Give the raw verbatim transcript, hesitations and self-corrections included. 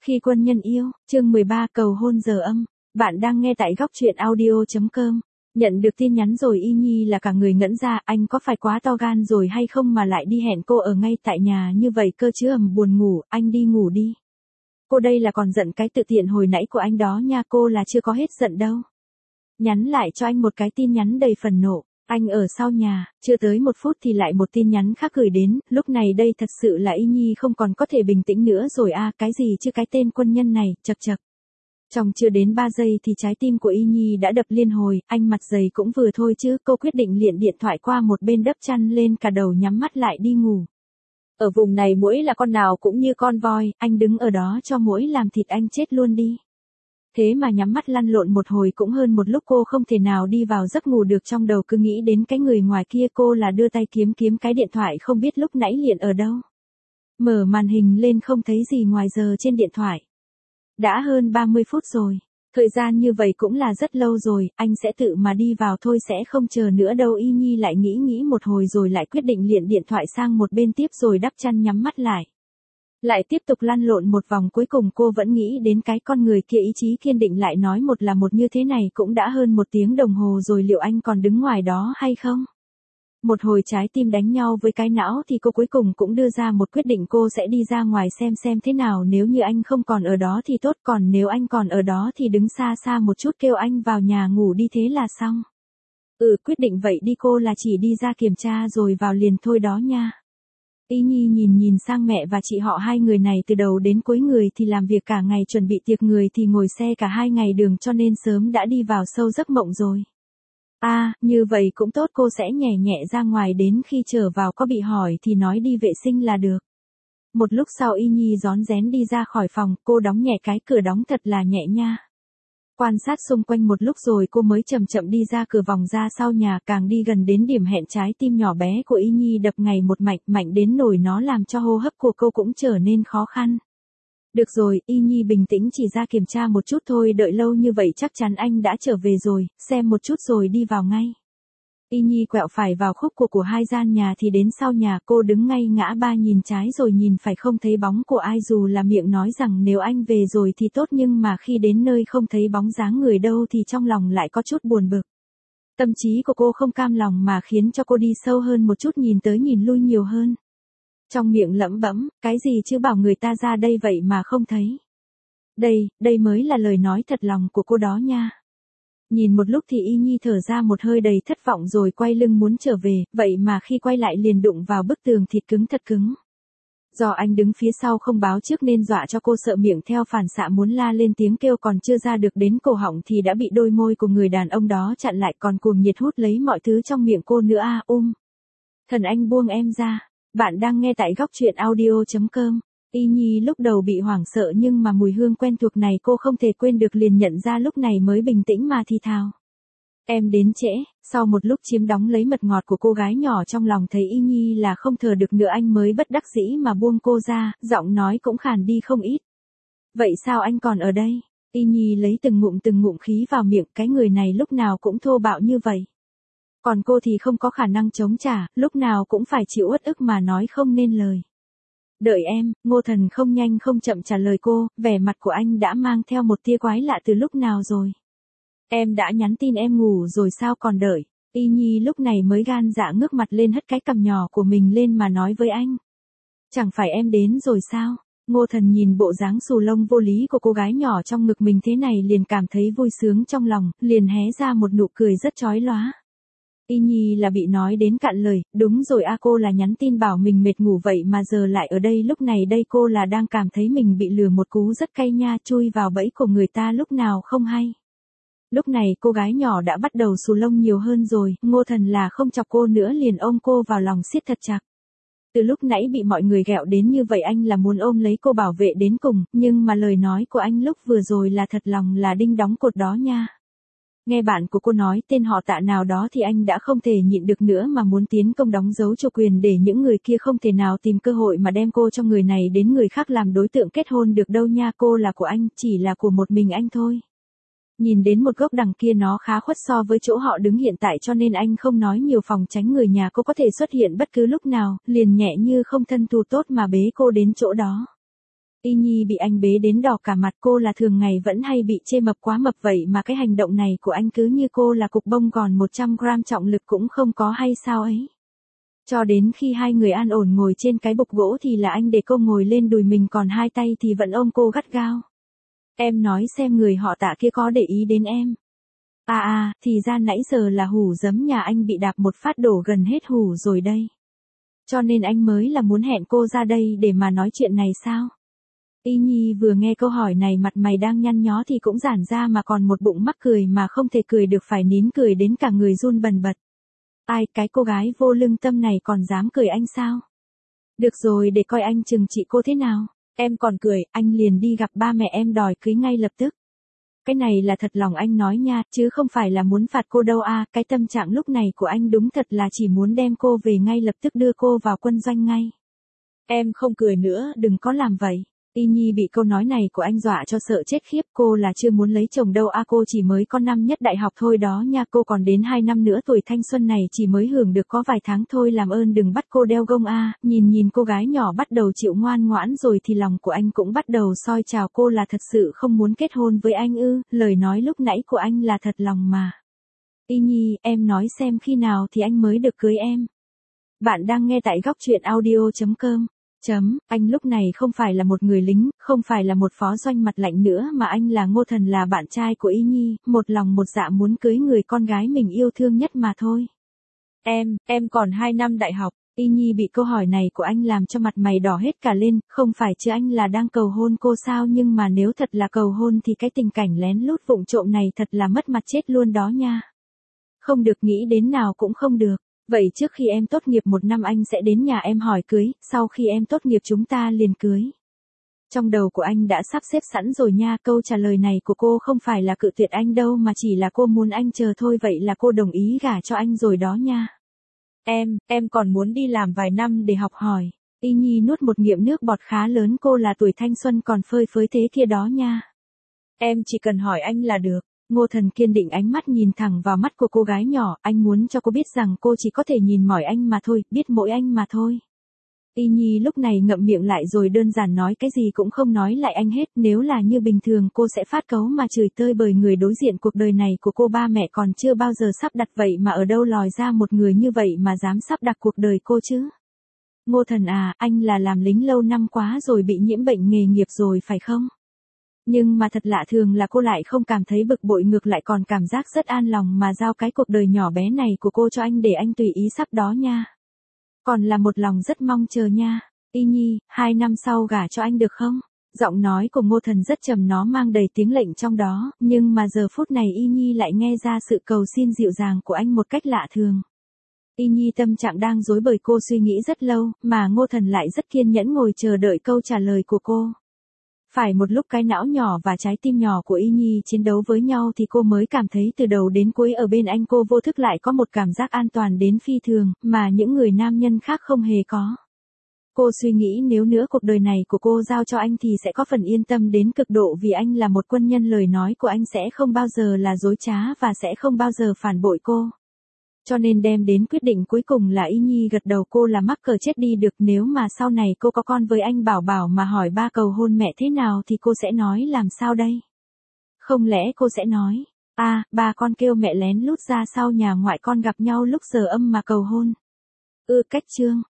Khi quân nhân yêu, chương mười ba cầu hôn giờ âm. Bạn đang nghe tại góc truyện audio.com. Nhận được tin nhắn rồi Y Nhi là cả người ngẩn ra, anh có phải quá to gan rồi hay không mà lại đi hẹn cô ở ngay tại nhà như vậy cơ chứ. Ầm, buồn ngủ, anh đi ngủ đi. Cô đây là còn giận cái tự tiện hồi nãy của anh đó nha, cô là chưa có hết giận đâu. Nhắn lại cho anh một cái tin nhắn đầy phần nộ. Anh ở sau nhà, chưa tới một phút thì lại một tin nhắn khác gửi đến, lúc này đây thật sự là Y Nhi không còn có thể bình tĩnh nữa rồi a, à, cái gì chứ cái tên quân nhân này, chật chật. Trong chưa đến ba giây thì trái tim của Y Nhi đã đập liên hồi, anh mặt dày cũng vừa thôi chứ, cô quyết định liệng điện thoại qua một bên đắp chăn lên cả đầu nhắm mắt lại đi ngủ. Ở vùng này muỗi là con nào cũng như con voi, anh đứng ở đó cho muỗi làm thịt anh chết luôn đi. Thế mà nhắm mắt lăn lộn một hồi cũng hơn một lúc cô không thể nào đi vào giấc ngủ được, trong đầu cứ nghĩ đến cái người ngoài kia, cô là đưa tay kiếm kiếm cái điện thoại không biết lúc nãy liền ở đâu. Mở màn hình lên không thấy gì ngoài giờ trên điện thoại. Đã hơn ba mươi phút rồi, thời gian như vậy cũng là rất lâu rồi, anh sẽ tự mà đi vào thôi, sẽ không chờ nữa đâu. Y Nhi lại nghĩ nghĩ một hồi rồi lại quyết định liệng điện thoại sang một bên tiếp rồi đắp chăn nhắm mắt lại. Lại tiếp tục lăn lộn một vòng, cuối cùng cô vẫn nghĩ đến cái con người kia, ý chí kiên định lại nói một là một, như thế này cũng đã hơn một tiếng đồng hồ rồi, liệu anh còn đứng ngoài đó hay không? Một hồi trái tim đánh nhau với cái não thì cô cuối cùng cũng đưa ra một quyết định, cô sẽ đi ra ngoài xem xem thế nào, nếu như anh không còn ở đó thì tốt, còn nếu anh còn ở đó thì đứng xa xa một chút kêu anh vào nhà ngủ đi, thế là xong. Ừ, quyết định vậy đi, cô là chỉ đi ra kiểm tra rồi vào liền thôi đó nha. Y Nhi nhìn nhìn sang mẹ và chị họ, hai người này từ đầu đến cuối, người thì làm việc cả ngày chuẩn bị tiệc, người thì ngồi xe cả hai ngày đường, cho nên sớm đã đi vào sâu giấc mộng rồi. À, như vậy cũng tốt, cô sẽ nhẹ nhẹ ra ngoài, đến khi trở vào có bị hỏi thì nói đi vệ sinh là được. Một lúc sau Y Nhi rón rén đi ra khỏi phòng, cô đóng nhẹ cái cửa, đóng thật là nhẹ nha. Quan sát xung quanh một lúc rồi cô mới chậm chậm đi ra cửa, vòng ra sau nhà, càng đi gần đến điểm hẹn, trái tim nhỏ bé của Y Nhi đập ngày một mạnh, mạnh đến nỗi nó làm cho hô hấp của cô cũng trở nên khó khăn. Được rồi, Y Nhi bình tĩnh, chỉ ra kiểm tra một chút thôi, đợi lâu như vậy chắc chắn anh đã trở về rồi, xem một chút rồi đi vào ngay. Y Nhi quẹo phải vào khúc của của hai gian nhà thì đến sau nhà, cô đứng ngay ngã ba, nhìn trái rồi nhìn phải, không thấy bóng của ai, dù là miệng nói rằng nếu anh về rồi thì tốt, nhưng mà khi đến nơi không thấy bóng dáng người đâu thì trong lòng lại có chút buồn bực. Tâm trí của cô không cam lòng mà khiến cho cô đi sâu hơn một chút, nhìn tới nhìn lui nhiều hơn. Trong miệng lẩm bẩm, cái gì chứ, bảo người ta ra đây vậy mà không thấy. Đây, đây mới là lời nói thật lòng của cô đó nha. Nhìn một lúc thì Y Nhi thở ra một hơi đầy thất vọng rồi quay lưng muốn trở về, vậy mà khi quay lại liền đụng vào bức tường thịt cứng thật cứng. Do anh đứng phía sau không báo trước nên dọa cho cô sợ miệng theo phản xạ muốn la lên, tiếng kêu còn chưa ra được đến cổ họng thì đã bị đôi môi của người đàn ông đó chặn lại, còn cuồng nhiệt hút lấy mọi thứ trong miệng cô nữa. A um. Thần anh buông em ra. Bạn đang nghe tại góc truyện audio.com. Y Nhi lúc đầu bị hoảng sợ nhưng mà mùi hương quen thuộc này cô không thể quên được, liền nhận ra, lúc này mới bình tĩnh mà thì thào. Em đến trễ. Sau một lúc chiếm đóng lấy mật ngọt của cô gái nhỏ trong lòng, thấy Y Nhi là không thở được nữa, anh mới bất đắc dĩ mà buông cô ra, giọng nói cũng khàn đi không ít. Vậy sao anh còn ở đây? Y Nhi lấy từng ngụm từng ngụm khí vào miệng, cái người này lúc nào cũng thô bạo như vậy. Còn cô thì không có khả năng chống trả, lúc nào cũng phải chịu uất ức mà nói không nên lời. Đợi em, Ngô Thần không nhanh không chậm trả lời cô, vẻ mặt của anh đã mang theo một tia quái lạ từ lúc nào rồi. Em đã nhắn tin em ngủ rồi sao còn đợi? Y Nhi lúc này mới gan dạ ngước mặt lên, hất cái cằm nhỏ của mình lên mà nói với anh. Chẳng phải em đến rồi sao? Ngô Thần nhìn bộ dáng xù lông vô lý của cô gái nhỏ trong ngực mình thế này liền cảm thấy vui sướng trong lòng, liền hé ra một nụ cười rất chói lóa. Y Nhi là bị nói đến cạn lời, đúng rồi a, cô là nhắn tin bảo mình mệt ngủ vậy mà giờ lại ở đây, lúc này đây cô là đang cảm thấy mình bị lừa một cú rất cay nha, chui vào bẫy của người ta lúc nào không hay. Lúc này cô gái nhỏ đã bắt đầu xù lông nhiều hơn rồi, Ngô Thần là không chọc cô nữa liền ôm cô vào lòng siết thật chặt. Từ lúc nãy bị mọi người ghẹo đến như vậy anh là muốn ôm lấy cô bảo vệ đến cùng, nhưng mà lời nói của anh lúc vừa rồi là thật lòng là đinh đóng cột đó nha. Nghe bạn của cô nói tên họ Tạ nào đó thì anh đã không thể nhịn được nữa mà muốn tiến công đóng dấu chủ quyền để những người kia không thể nào tìm cơ hội mà đem cô cho người này đến người khác làm đối tượng kết hôn được đâu nha, cô là của anh, chỉ là của một mình anh thôi. Nhìn đến một gốc đằng kia nó khá khuất so với chỗ họ đứng hiện tại, cho nên anh không nói nhiều, phòng tránh người nhà cô có thể xuất hiện bất cứ lúc nào, liền nhẹ như không thân thù tốt mà bế cô đến chỗ đó. Y Nhi bị anh bế đến đỏ cả mặt, cô là thường ngày vẫn hay bị chê mập quá mập vậy mà cái hành động này của anh cứ như cô là cục bông gòn một trăm gram trọng lực cũng không có hay sao ấy. Cho đến khi hai người an ổn ngồi trên cái bục gỗ thì là anh để cô ngồi lên đùi mình, còn hai tay thì vẫn ôm cô gắt gao. Em nói xem người họ Tạ kia có để ý đến em. À à, thì ra nãy giờ là hủ giấm nhà anh bị đạp một phát đổ gần hết hủ rồi đây. Cho nên anh mới là muốn hẹn cô ra đây để mà nói chuyện này sao? Y Nhi vừa nghe câu hỏi này mặt mày đang nhăn nhó thì cũng giãn ra mà còn một bụng mắc cười mà không thể cười được, phải nín cười đến cả người run bần bật. Ai, cái cô gái vô lương tâm này còn dám cười anh sao? Được rồi, để coi anh trừng trị cô thế nào. Em còn cười, anh liền đi gặp ba mẹ em đòi cưới ngay lập tức. Cái này là thật lòng anh nói nha, chứ không phải là muốn phạt cô đâu à, cái tâm trạng lúc này của anh đúng thật là chỉ muốn đem cô về ngay lập tức, đưa cô vào quân doanh ngay. Em không cười nữa, đừng có làm vậy. Y Nhi bị câu nói này của anh dọa cho sợ chết khiếp, cô là chưa muốn lấy chồng đâu à, cô chỉ mới có năm nhất đại học thôi đó nha, cô còn đến hai năm nữa tuổi thanh xuân này chỉ mới hưởng được có vài tháng thôi, làm ơn đừng bắt cô đeo gông à. Nhìn nhìn cô gái nhỏ bắt đầu chịu ngoan ngoãn rồi thì lòng của anh cũng bắt đầu soi chào, cô là thật sự không muốn kết hôn với anh ư? Lời nói lúc nãy của anh là thật lòng mà. Y Nhi, em nói xem khi nào thì anh mới được cưới em. Bạn đang nghe tại góc truyện audio chấm com. Chấm, anh lúc này không phải là một người lính, không phải là một phó doanh mặt lạnh nữa mà anh là Ngô Thần, là bạn trai của Y Nhi, một lòng một dạ muốn cưới người con gái mình yêu thương nhất mà thôi. Em, em còn hai năm đại học. Y Nhi bị câu hỏi này của anh làm cho mặt mày đỏ hết cả lên, không phải chứ anh là đang cầu hôn cô sao, nhưng mà nếu thật là cầu hôn thì cái tình cảnh lén lút vụng trộm này thật là mất mặt chết luôn đó nha. Không được, nghĩ đến nào cũng không được. Vậy trước khi em tốt nghiệp một năm anh sẽ đến nhà em hỏi cưới, sau khi em tốt nghiệp chúng ta liền cưới. Trong đầu của anh đã sắp xếp sẵn rồi nha, câu trả lời này của cô không phải là cự tuyệt anh đâu mà chỉ là cô muốn anh chờ thôi, vậy là cô đồng ý gả cho anh rồi đó nha. Em, em còn muốn đi làm vài năm để học hỏi. Y Nhi nuốt một ngụm nước bọt khá lớn, cô là tuổi thanh xuân còn phơi phới thế kia đó nha. Em chỉ cần hỏi anh là được. Ngô Thần kiên định ánh mắt nhìn thẳng vào mắt của cô gái nhỏ, anh muốn cho cô biết rằng cô chỉ có thể nhìn mỏi anh mà thôi, biết mỗi anh mà thôi. Y Nhi lúc này ngậm miệng lại rồi đơn giản nói cái gì cũng không nói lại anh hết, nếu là như bình thường cô sẽ phát cáu mà chửi tơi bởi người đối diện cuộc đời này của cô ba mẹ còn chưa bao giờ sắp đặt, vậy mà ở đâu lòi ra một người như vậy mà dám sắp đặt cuộc đời cô chứ. Ngô Thần à, anh là làm lính lâu năm quá rồi bị nhiễm bệnh nghề nghiệp rồi phải không? Nhưng mà thật lạ thường là cô lại không cảm thấy bực bội, ngược lại còn cảm giác rất an lòng mà giao cái cuộc đời nhỏ bé này của cô cho anh để anh tùy ý sắp đó nha. Còn là một lòng rất mong chờ nha. Y Nhi, hai năm sau gả cho anh được không? Giọng nói của Ngô Thần rất trầm, nó mang đầy tiếng lệnh trong đó, nhưng mà giờ phút này Y Nhi lại nghe ra sự cầu xin dịu dàng của anh một cách lạ thường. Y Nhi tâm trạng đang rối bời, cô suy nghĩ rất lâu, mà Ngô Thần lại rất kiên nhẫn ngồi chờ đợi câu trả lời của cô. Phải một lúc cái não nhỏ và trái tim nhỏ của Y Nhi chiến đấu với nhau thì cô mới cảm thấy từ đầu đến cuối ở bên anh cô vô thức lại có một cảm giác an toàn đến phi thường, mà những người nam nhân khác không hề có. Cô suy nghĩ nếu nữa cuộc đời này của cô giao cho anh thì sẽ có phần yên tâm đến cực độ, vì anh là một quân nhân, lời nói của anh sẽ không bao giờ là dối trá và sẽ không bao giờ phản bội cô. Cho nên đem đến quyết định cuối cùng là Y Nhi gật đầu, cô là mắc cờ chết đi được, nếu mà sau này cô có con với anh Bảo Bảo mà hỏi ba cầu hôn mẹ thế nào thì cô sẽ nói làm sao đây? Không lẽ cô sẽ nói, à, ba con kêu mẹ lén lút ra sau nhà ngoại con gặp nhau lúc giờ âm mà cầu hôn. Ư cách chương.